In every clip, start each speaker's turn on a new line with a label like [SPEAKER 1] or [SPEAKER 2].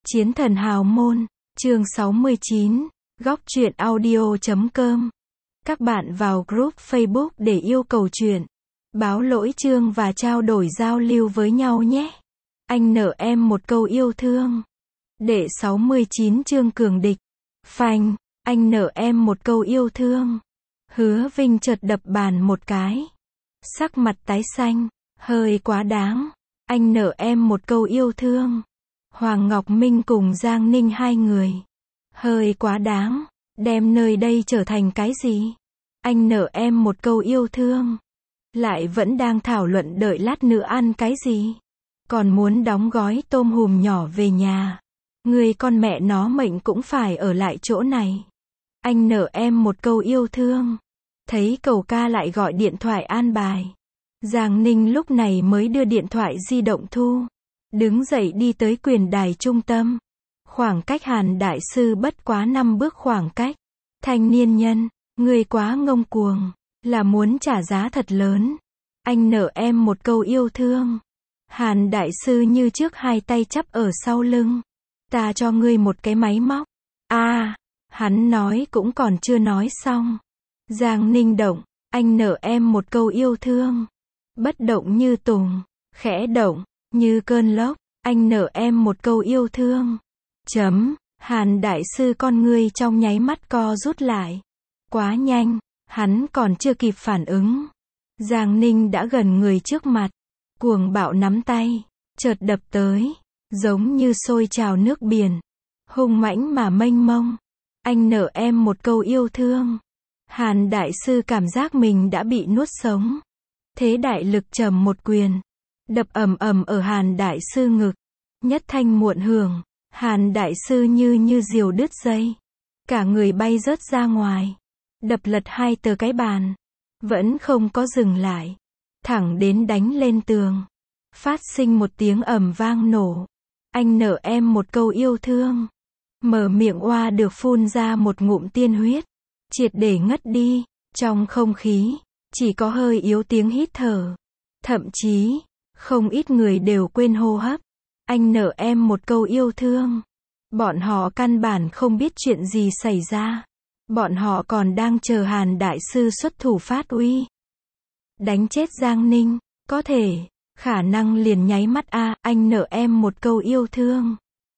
[SPEAKER 1] Chiến thần hào môn, chương 69, góc truyện audio.com. Các bạn vào group Facebook để yêu cầu truyện, báo lỗi chương và trao đổi giao lưu với nhau nhé. Anh nợ em một câu yêu thương. Đệ 69 chương cường địch. Phanh, anh nợ em một câu yêu thương. Hứa Vinh chợt đập bàn một cái. Sắc mặt tái xanh, hơi quá đáng. Anh nợ em một câu yêu thương. Hoàng Ngọc Minh cùng Giang Ninh hai người. Hơi quá đáng, đem nơi đây trở thành cái gì? Anh nợ em một câu yêu thương. Lại vẫn đang thảo luận đợi lát nữa ăn cái gì? Còn muốn đóng gói tôm hùm nhỏ về nhà. Người con mẹ nó mệnh cũng phải ở lại chỗ này. Anh nợ em một câu yêu thương. Thấy cậu ca lại gọi điện thoại an bài. Giang Ninh lúc này mới đưa điện thoại di động thu. Đứng dậy đi tới quyền đài trung tâm. Khoảng cách Hàn đại sư bất quá 5 bước khoảng cách. Thanh niên nhân, người quá ngông cuồng, là muốn trả giá thật lớn. Anh nợ em một câu yêu thương. Hàn đại sư như trước hai tay chắp ở sau lưng. Ta cho ngươi một cái máy móc. Hắn nói cũng còn chưa nói xong. Giang Ninh động, anh nợ em một câu yêu thương. Bất động như tùng, khẽ động như cơn lốc, anh nợ em một câu yêu thương. Hàn đại sư con ngươi trong nháy mắt co rút lại. Quá nhanh, hắn còn chưa kịp phản ứng. Giang Ninh đã gần người trước mặt. Cuồng bạo nắm tay, chợt đập tới, giống như sôi trào nước biển. Hung mãnh mà mênh mông. Anh nợ em một câu yêu thương. Hàn đại sư cảm giác mình đã bị nuốt sống. Thế đại lực trầm một quyền. Đập ầm ầm ở Hàn đại sư ngực. Nhất thanh muộn hưởng. Hàn đại sư như diều đứt dây. Cả người bay rớt ra ngoài. Đập lật hai tờ cái bàn. Vẫn không có dừng lại. Thẳng đến đánh lên tường. Phát sinh một tiếng ầm vang nổ. Anh nợ em một câu yêu thương. Mở miệng oa được phun ra một ngụm tiên huyết. Triệt để ngất đi. Trong không khí, chỉ có hơi yếu tiếng hít thở. Thậm chí, không ít người đều quên hô hấp. Anh nợ em một câu yêu thương. Bọn họ căn bản không biết chuyện gì xảy ra. Bọn họ còn đang chờ Hàn đại sư xuất thủ phát uy. Đánh chết Giang Ninh, có thể, khả năng liền nháy mắt anh nợ em một câu yêu thương.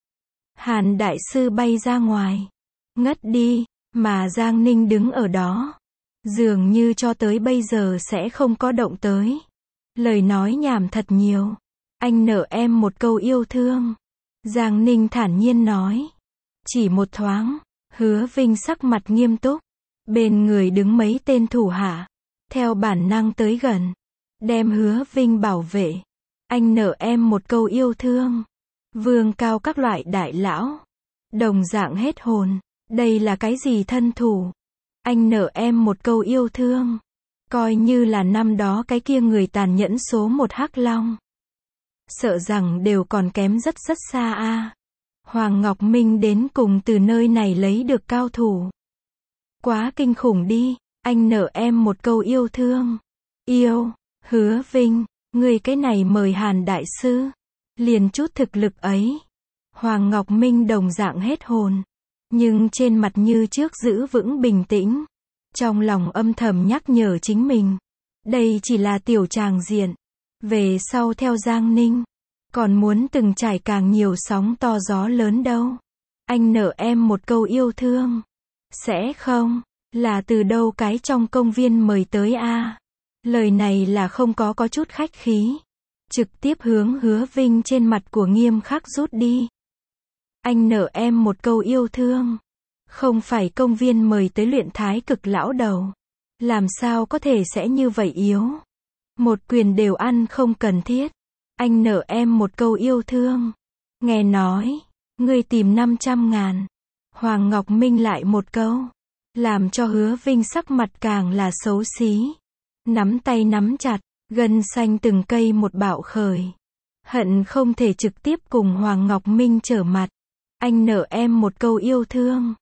[SPEAKER 1] Hàn đại sư bay ra ngoài, ngất đi, mà Giang Ninh đứng ở đó. Dường như cho tới bây giờ sẽ không có động tới. Lời nói nhảm thật nhiều. Anh nợ em một câu yêu thương. Giang Ninh thản nhiên nói. Chỉ một thoáng, Hứa Vinh sắc mặt nghiêm túc. Bên người đứng mấy tên thủ hạ. Theo bản năng tới gần. Đem Hứa Vinh bảo vệ. Anh nợ em một câu yêu thương. Vương cao các loại đại lão. Đồng dạng hết hồn. Đây là cái gì thân thủ? Anh nợ em một câu yêu thương. Coi như là năm đó cái kia người tàn nhẫn số một Hắc Long. Sợ rằng đều còn kém rất xa Hoàng Ngọc Minh đến cùng từ nơi này lấy được cao thủ. Quá kinh khủng đi, anh nợ em một câu yêu thương. Yêu, Hứa Vinh, người cái này mời Hàn đại sư. Liền chút thực lực ấy. Hoàng Ngọc Minh đồng dạng hết hồn. Nhưng trên mặt như trước giữ vững bình tĩnh. Trong lòng âm thầm nhắc nhở chính mình. Đây chỉ là tiểu tràng diện. Về sau theo Giang Ninh. Còn muốn từng trải càng nhiều sóng to gió lớn đâu. Anh nợ em một câu yêu thương. Sẽ không, là từ đâu cái trong công viên mời tới Lời này là không có chút khách khí. Trực tiếp hướng Hứa Vinh trên mặt của nghiêm khắc rút đi. Anh nợ em một câu yêu thương. Không phải công viên mời tới luyện thái cực lão đầu. Làm sao có thể sẽ như vậy yếu. Một quyền đều ăn không cần thiết. Anh nợ em một câu yêu thương. Nghe nói, ngươi tìm 500.000. Hoàng Ngọc Minh lại một câu. Làm cho Hứa Vinh sắc mặt càng là xấu xí. Nắm tay nắm chặt, gân xanh từng cây một bạo khởi. Hận không thể trực tiếp cùng Hoàng Ngọc Minh trở mặt. Anh nợ em một câu yêu thương.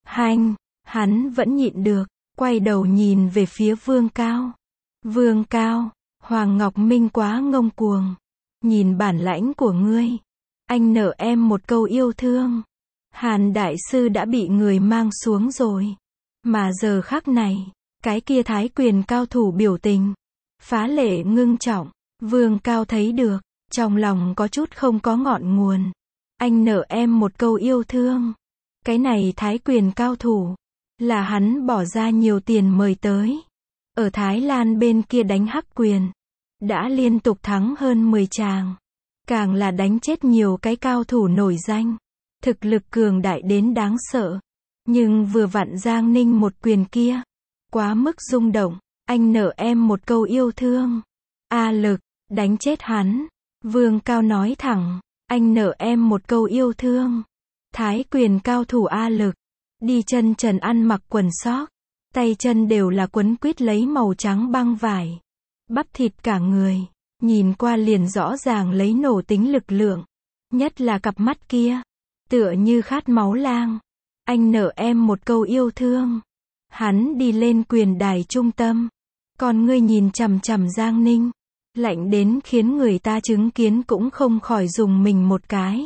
[SPEAKER 1] Hắn vẫn nhịn được, quay đầu nhìn về phía Vương Cao. Vương Cao, Hoàng Ngọc Minh quá ngông cuồng. Nhìn bản lãnh của ngươi. Anh nợ em một câu yêu thương. Hàn đại sư đã bị người mang xuống rồi. Mà giờ khắc này, cái kia Thái quyền cao thủ biểu tình phá lệ ngưng trọng. Vương Cao thấy được, trong lòng có chút không có ngọn nguồn. Anh nợ em một câu yêu thương. Cái này Thái quyền cao thủ, là hắn bỏ ra nhiều tiền mời tới. Ở Thái Lan bên kia đánh hắc quyền, đã liên tục thắng hơn 10 tràng. Càng là đánh chết nhiều cái cao thủ nổi danh. Thực lực cường đại đến đáng sợ. Nhưng vừa vặn Giang Ninh một quyền kia, quá mức rung động. Anh nợ em một câu yêu thương. A Lực, đánh chết hắn. Vương Cao nói thẳng, anh nợ em một câu yêu thương. Thái quyền cao thủ A Lực, đi chân trần ăn mặc quần sóc, tay chân đều là quấn quít lấy màu trắng băng vải. Bắp thịt cả người, nhìn qua liền rõ ràng lấy nổ tính lực lượng. Nhất là cặp mắt kia, tựa như khát máu lang. Anh nợ em một câu yêu thương. Hắn đi lên quyền đài trung tâm, còn ngươi nhìn chằm chằm Giang Ninh, lạnh đến khiến người ta chứng kiến cũng không khỏi dùng mình một cái.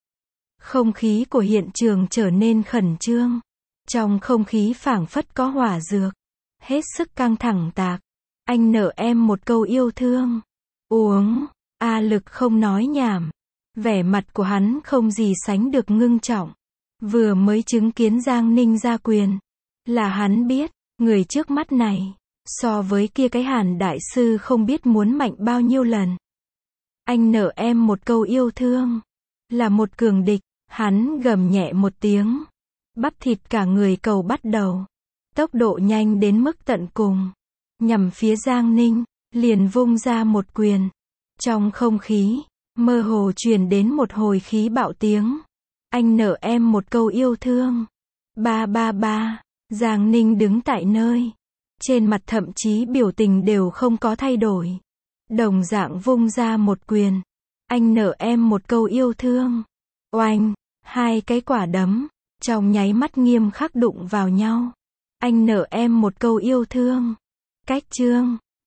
[SPEAKER 1] Không khí của hiện trường trở nên khẩn trương. Trong không khí phảng phất có hỏa dược, hết sức căng thẳng tạc. Anh nợ em một câu yêu thương. Uống. A Lực không nói nhảm. Vẻ mặt của hắn không gì sánh được ngưng trọng. Vừa mới chứng kiến Giang Ninh ra quyền, là hắn biết, người trước mắt này, so với kia cái Hàn đại sư không biết muốn mạnh bao nhiêu lần. Anh nợ em một câu yêu thương. Là một cường địch. Hắn gầm nhẹ một tiếng. Bắp thịt cả người cầu bắt đầu. Tốc độ nhanh đến mức tận cùng. Nhằm phía Giang Ninh, liền vung ra một quyền. Trong không khí, mơ hồ truyền đến một hồi khí bạo tiếng. Anh nợ em một câu yêu thương. Ba ba ba. Giang Ninh đứng tại nơi. Trên mặt thậm chí biểu tình đều không có thay đổi. Đồng dạng vung ra một quyền. Anh nợ em một câu yêu thương. Oanh. Hai cái quả đấm, trong nháy mắt nghiêm khắc đụng vào nhau. Anh nợ em một câu yêu thương. Cách chương